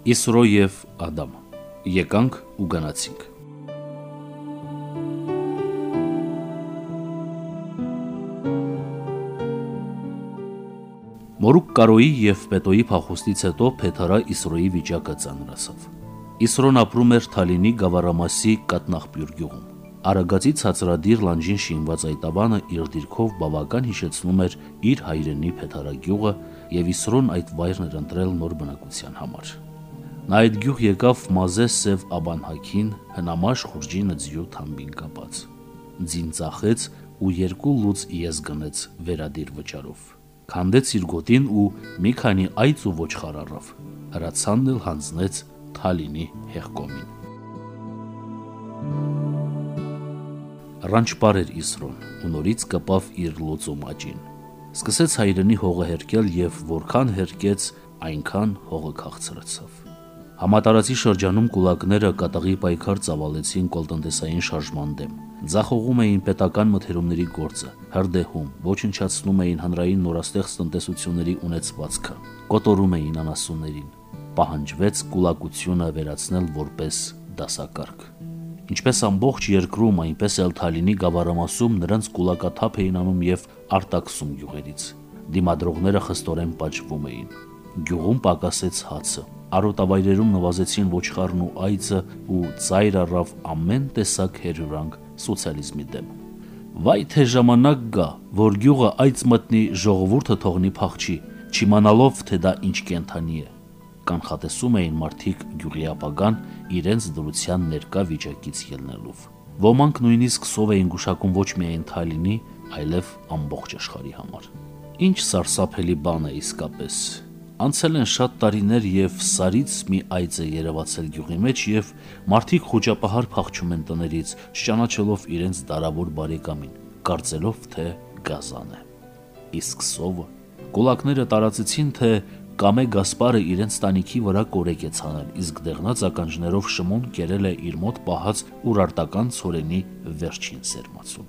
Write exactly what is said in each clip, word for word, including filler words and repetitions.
Իսրո և Ադամ։ Եկանք ու գնացինք։ Մորուք Կարոյի և Պետոյի փախուստից հետո Փեթարա Իսրոյի վիճակը ծանրացավ։ Իսրոն ապրում էր Թալինի գավառամասի Կատնախպյուր գյուղում։ Արագածի ցածրադիր լանջին շինված այդ ավանը իր դիրքով բավական հիշեցնում էր իր հայրենի Փեթարա գյուղը, և Իսրոն այդ վայրն էր ընտրել նոր բնակության համար։ Նա այդ գյուղ եկավ մազե սև աբանհաքին, հնամաշ խուրջինը ձյու թամբին կապած։ Ձին ծախեց ու երկու լուծ ես գնեց վերադիր վճարով։ Քանդեց իր գոտին ու մի քանի այծ ու ոչխար առավ, հրացանն էլ հանձնեց Թալինի հեղկոմին։ Ռանչպար էր Իսրոն ու նորից կպավ իր լուծում աճին։ Սկսեց հայրենի հողը հերկել և որքան հերկեց, այնքան հողը քաղցրացավ։ Համատարածի շրջանում կուլակները կատաղի պայքար ծավալեցին կոլտնտեսային շարժման դեմ, ձախողում էին պետական մթերումների գործը, հրդեհում, ոչնչացնում էին հանրային նորաստեղծ տնտեսությունների ունեցվածքը, կոտորում էին անասուններին, պահանջվեց կուլակությունը վերացնել որպես դասակարգ։ Ինչպես ամբողջ երկրում, այնպես էլ Թալինի գավառամասում նրանց կուլակաթափ էին անում և արտաքսում գյուղերից։ Դիմադրողները խստորեն պատժվում էին։ Գյուղում պակասեց հացը, արոտավայրերում նվազեցին ոչխարն ու այծը ու ծայր առավ ամեն տեսակ հերյուրանք սոցիալիզմի դեմ։ Վայ թե ժամանակ գա, որ գյուղը այծ մտնի, ժողովուրդը թողնի փախչի, չիմանալով, թե դա ինչ կենդանի է, կանխատեսում էին մարդիկ գյուղի ապագան իրենց դրության ներկա վիճակից ելնելով։ Ոմանք նույնիսկ սով էին գուշակում ոչ միայն Թալինի, այլև ամբողջ աշխարհի համար։ Ինչ սարսափելի բան է իսկապես։ Անցել են շատ տարիներ և սարից մի այծ է երևացել գյուղի մեջ և մարդիկ խուճապահար փախչում են տներից, չճանաչելով իրենց դարավոր բարեկամին, կարծելով, թե գազան է։ Իսկ սովը։ Կուլակները տարածեցին, թե Կամե Գասպարը իրենց տանիքի վրա կորեկ է ցանել, իսկ դեղնած ականջներով Շմոն կերել է իր մոտ պահած ուրարտական ցորենի վերջին սերմացուն։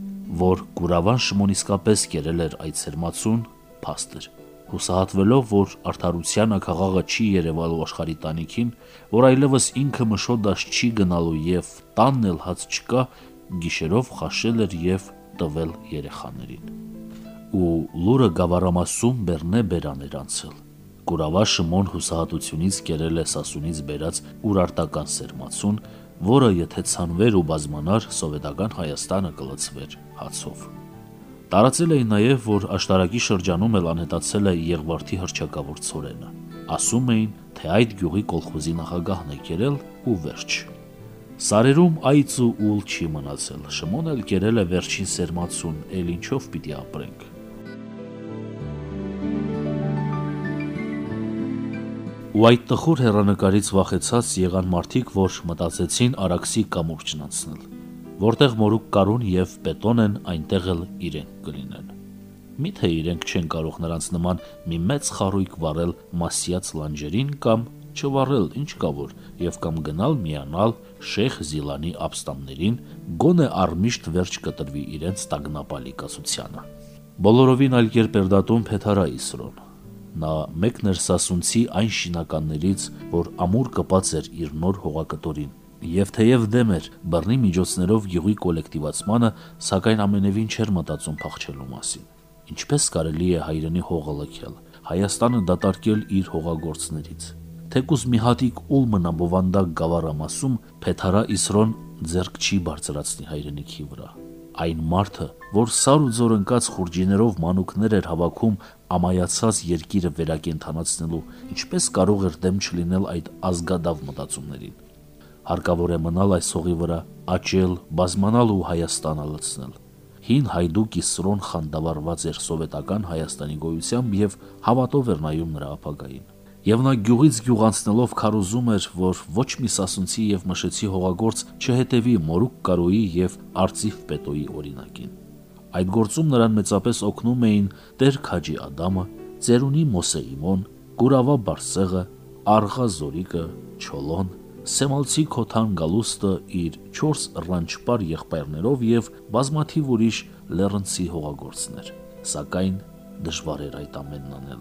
Որ կուրավան Շմոն իսկապես կերել էր այդ սերմացուն, փաստ էր։ Հուսահատվելով, որ արդարության աքաղաղը չի երևալու աշխարհի տանիքին, որ այլևս ինքը մշոտ չի գնալու և տանն էլ հաց չկա, գիշերով խաշել էր և տվել երեխաներին։ Ու լուրը գավառամասում բեռնե բերան էր անցել։ Կուրավա Շմոն հուսահատությունից կերել է Սասունից բերած ուրարտական սերմացուն, որը եթե ցանվեր ու բազմանար, սովետական Հայաստանը կլցվեր հացով։ Տարածել էին նաև, որ աշտարակի շրջանում էլ անհետացել է Եղվարդի հռչակավոր ցորենը։ Ասում էին, թե այդ գյուղի կոլխոզի նախագահն է կերել ու վերջ։ Սարերում այծ ու ուլ չի մնացել, Շմոն էլ կերել է վերջին սերմացուն, էլ ինչով պիտի ապրենք։ Ու այդ տխուր հեռանկարից վախեցած եղան մարդիկ, որ մտածեցին Արաքսի կամուրջն անցնել, որտեղ մորուք Կարուն և Պետոն են, այնտեղ էլ իրենք կլինեն։ Միթե իրենք չեն կարող նրանց նման մի մեծ խարույկ վառել Մասյաց լանջերին կամ չվառել, ինչ կա որ, և կամ գնալ միանալ Շեյխ Զիլանի ապստամբներին, գոնե առմիշտ վերջ կտրվի իրենց տագնապալի կացությանը։ Բոլորովին այլ կերպ էր դատում Փեթարա Իսրոն։ Նա մեկն էր Սասունցի այն շինականներից, որ ամուր կպած էր իր նոր հողակտորին, և թեև դեմ էր բռնի միջոցներով գյուղի կոլեկտիվացմանը, սակայն ամենևին չէր մտածում փախչելու մասին։ Ինչպես կարելի է հայրենի հողը լքել, Հայաստանը դատարկել իր հողագործներից։ Թեկուզ մի հատիկ ուլ մնա բովանդակ գավառամասում, Փեթարա Իսրոն ձեռք չի բարձրացնի հայրենիքի վրա։ Այն մարդը, որ սար ու ձոր ընկած խուրջիներով մանուկներ էր հավաքում ամայացած երկիրը վերակենդանացնելու, ինչպես կարող էր դեմ չլինել այդ ազգադավ մտածումներին։ Հարկավոր է մնալ այս հողի վրա, աճել, բազմանալ ու Հայաստանը լցնել։ Հին հայդուկ Իսրոն խանդավառված էր սովետական Հայաստանի գոյությամբ և հավատով էր նայում նրա ապագային։ Եվ նա գյուղից գյուղ անցնելով քարոզում էր, որ ոչ մի Սասունցի և Մշեցի հողագործ չհետևի մորուք Կարոյի և Արծիվ Պետոյի օրինակին։ Այդ գործում նրան մեծապես օգնում էին Տեր Քաջի Ադամը, Ծերունի Մոսեիմոն, Կուրավա Բարսեղը, Արգա Զորիկը, Չոլոն, Սեմալցի Քոթան Գալուստը իր չորս ռանչպար եղբայրներով և բազմաթիվ ուրիշ լեռնցի հողագործներ, սակայն դժվար էր այդ ամենն անելը։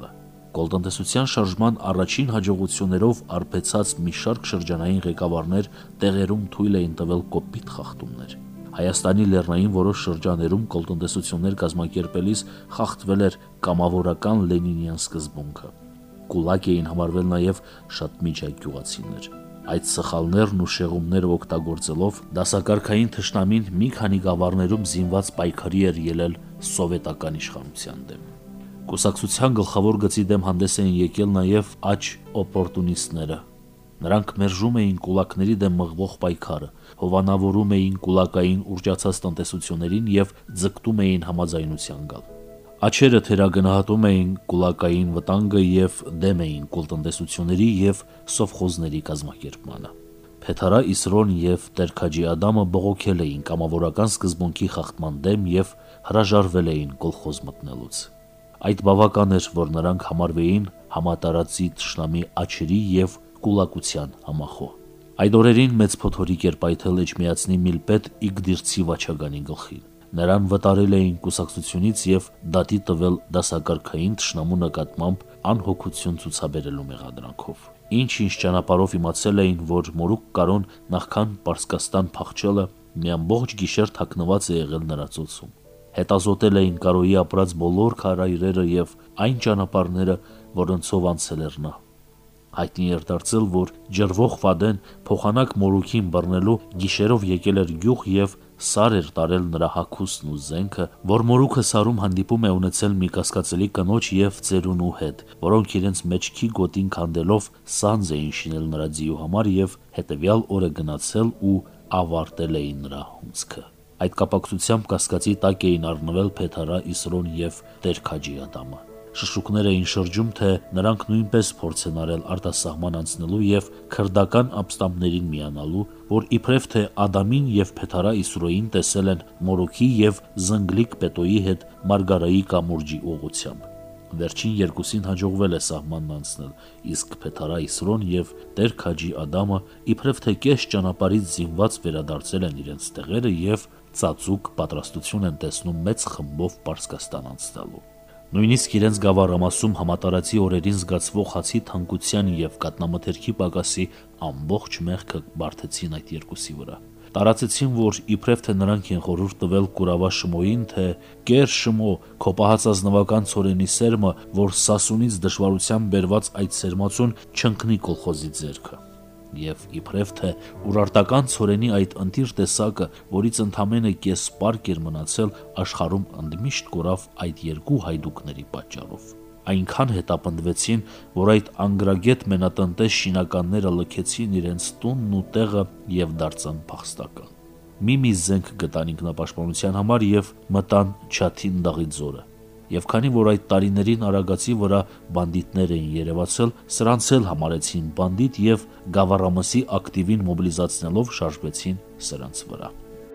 Կոլտնտեսության շարժման առաջին հաջողություններով արբեցած մի շարք շրջանային ղեկավարներ տեղերում թույլ էին տվել կոպիտ խախտումներ։ Հայաստանի լեռնային որոշ շրջաներում կոլտնտեսություններ կազմակերպելիս խախտվել էր կամավորական լենինյան սկզբունքը։ Կուլակ էին համարվել նաև շատ միջակ գյուղացիներ։ Այդ սխալներն ու շեղումները օգտագործելով դասակարգային թշնամին մի քանի գավառներում զինված պայքարի էր ելել սովետական իշխանության դեմ։ Կուսակցության գլխավոր գծի դեմ հանդես էին եկել նաև աջ օպորտունիստները։ Նրանք մերժում էին կուլակների դեմ մղվող պայքարը, հովանավորում էին կուլակային ուռճացած տնտեսություններին եւ ձգտում էին համաձայնության գալ։ Աչերը թերագնահատում էին կուլակային վտանգը եւ դեմ էին կոլտնտեսությունների եւ սովխոզների կազմակերպմանը։ Փեթարա Իսրոն եւ Տեր-Քաջի Ադամը բողոքել էին կամավորական սկզբունքի խախտման դեմ եւ հրաժարվել էին կոլխոզ մտնելուց։ Այդ բավական էր, որ նրանք համարվեին համատարածի թշնամի աչերի եւ կուլակության համախոհ։ Այդ օրերին մեծ փոթորիկ էր պայթել Էջմիածնի միլպետ Իգդիրցի Վաչագանի գլխին։ Նրան վտարել էին կուսակցությունից եւ դատի տվել դասակարգային թշնամու նկատմամբ անհոգություն ցուցաբերելու մեղադրանքով։ Ինչ-ինչ ճանապարհով իմացել էին, որ Մորուք Կարոն նախքան Պարսկաստան փախչելը մի ամբողջ գիշեր թաքնված է եղել նրա ծոցում։ Հետազոտել էին Կարոյի ապրած բոլոր քարայրերը եւ այն ճանապարհները, որոնցով անցել էր նա։ Հայտնի էր դարձել, որ ջրվող Ֆադեն փոխանակ Մորուքին բռնելու գիշերով եկել էր գյուղ եւ սար էր տարել նրա հագուստն ու զենքը, որ Մորուքը սարում հանդիպում է ունեցել մի կասկածելի կնոջ եւ ծերունու հետ, որոնք իրենց մեջքի գոտին քանդելով սանձ էին շինել նրա ձիու համար եւ հետեւյալ օրը գնացել ու ավարտել էին նրա հունձքը։ Այդ կապակցությամբ կասկածի տակ էին առնվել Փեթարա Իսրոն եւ Տեր-Քաջի Ադամը։ Շշուկներ էին շրջում, թե նրանք նույնպես փորձ են արել արտասահման անցնելու եւ քրդական ապստամբներին միանալու, որ իբրև թե Ադամին եւ Փեթարա Իսրոյին տեսել են Մորոքի եւ Զնգլիկ Պետոյի հետ Մարգարայի կամուրջի ուղղությամբ։ Վերջին երկուսին հաջողվել է սահմանն անցնել, իսկ Փեթարա Իսրոն եւ Տեր-Քաջի Ադամը իբրև թե կես ճանապարհից զինված վերադարձել են իրենց տեղերը եւ ծածուկ պատրաստություն են տեսնում մեծ խմբով Պարսկաստան անցնելու։ Նույնիսկ իրենց գավառամասում համատարածի օրերին զգացվող հացի թանկության եւ կատնամթերքի պակասի ամբողջ մեղքը բարթեցին այդ երկուսի վրա։ Տարածեցին, որ իբրև թե նրանք են խորհուրդ տվել Կուրավա Շմոյին, թե կեր Շմո, քո պահած ազնվական ցորենի սերմը, որ Սասունից դժվարությամբ բերված այդ սերմացուն չընկնի կոլխոզի ձեռքը։ Եվ իբրև թե ուրարտական ցորենի այդ ընտիր տեսակը, որից ընդամենը կես պարկ էր մնացել, աշխարհում ընդմիշտ կորավ այդ երկու հայդուկների պատճառով։ Այնքան հետապնդվեցին, որ այդ անգրագետ մենատնտես շինականները լքեցին իրենց տունն ու տեղը եւ դարձան փախստական։ Մի-մի զենք գտան ինքնապաշտպանության համար եւ մտան Չաթինդաղի ձորը։ Եվ քանի որ այդ տարիներին Արագածի վրա բանդիտներ էին երևացել, սրանց էլ համարեցին բանդիտ եւ գավառամասի ակտիվին մոբիլիզացնելով շարժվեցին սրանց վրա։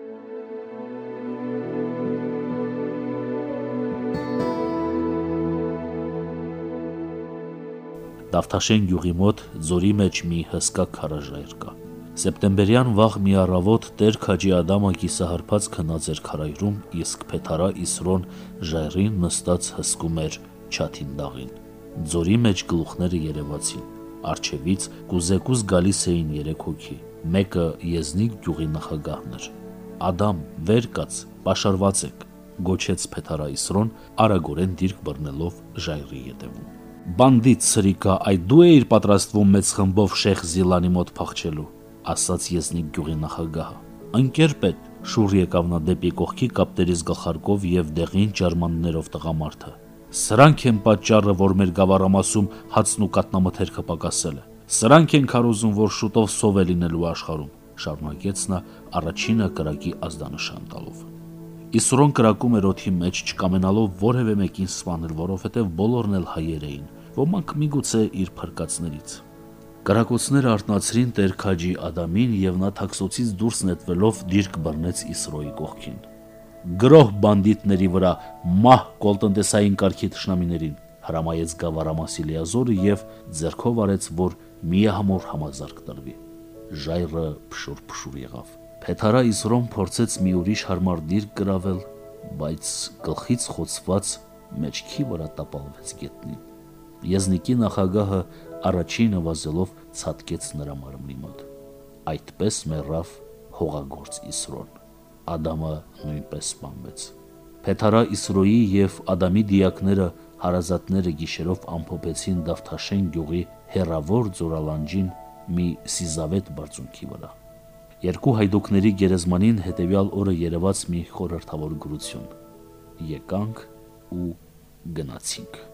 Դավթաշեն գյուղի մոտ ձորի մեջ մի հսկա քարաժայր կա։ Սեպտեմբերյան վաղ մի առավոտ Տեր-Քաջի Ադամը կիսահարբած քնած էր քարայրում, իսկ Փեթարա Իսրոն ժայռին նստած հսկում էր Չաթինդաղին։ Ձորի մեջ գլուխները երևացին։ Արջևից կուզեկուզ գալիս էին երեք հոգի։ Մեկը Եզնիկ գյուղի նախագահն էր։ Ադամ, վեր կաց, պաշարված եք, գոչեց Փեթարա Իսրոն, արագորեն դիրք բռնելով ժայռի ետևում։ Բանդիտ սրիկա, այդ դու էիր պատրաստվում մեծ խմբով Շեխ Զիլանի մոտ փախչելու, ասաց Եզնիկ գյուղի նախագահը։ Ընկեր պետ, շուռ եկավ նա դեպի կողքի կապտերից գլխարկով եւ դեղին ջարմաններով տղամարդը։ Սրանք են պատճառը, որ մեր գավառամասում հացն ու կատնամթերքը պակասել է։ Սրանք են քարոզում, որ շուտով սով է լինելու աշխարհում, շարունակեց նա առաջինը կրակի ազդանշան տալով։ Իսրոն կրակում էր օդի մեջ, չկամենալով որևէ մեկին սպանել, որովհետև բոլորն էլ հայեր էին, ոմանք միգուցե իր փրկածներից։ Կրակոցները արթնացրին Տեր-Քաջի Ադամին եւ նա թաքսոցից դուրս նետվելով դիրք բռնեց Իսրոյի կողքին։ Գրոհ բանդիտների վրա, մահ կոլտնտեսային կարգի թշնամիներին, հրամայեց գավառամասի լիազորը եւ ձեռքով արեց, որ միահամոր համազարկ տրվի։ Ժայռը փշուր-փշուր եղավ։ Փեթարա Իսրոն փորձեց մի ուրիշ հարմար դիրք գրավել, բայց գլխից խոցված մեջքի վրա տապալվեց գետնին։ Եզնիկի նախագահը առաջինը վազելով ցատկեց նրա մարմնի մոտ։ Այդպես մեռավ հողագործ Իսրոն։ Ադամը նույնպես սպանվեց։ Փեթարա Իսրոյի եւ Ադամի դիակները հարազատները գիշերով ամփոփեցին Դավթաշեն գյուղի հեռավոր ձորալանջին մի սիզավետ բարձունքի վրա։ Երկու հայդուկների գերեզմանին հետևյալ օրը երևաց մի խորհրդավոր գրություն. Եկանք ու գնացինք։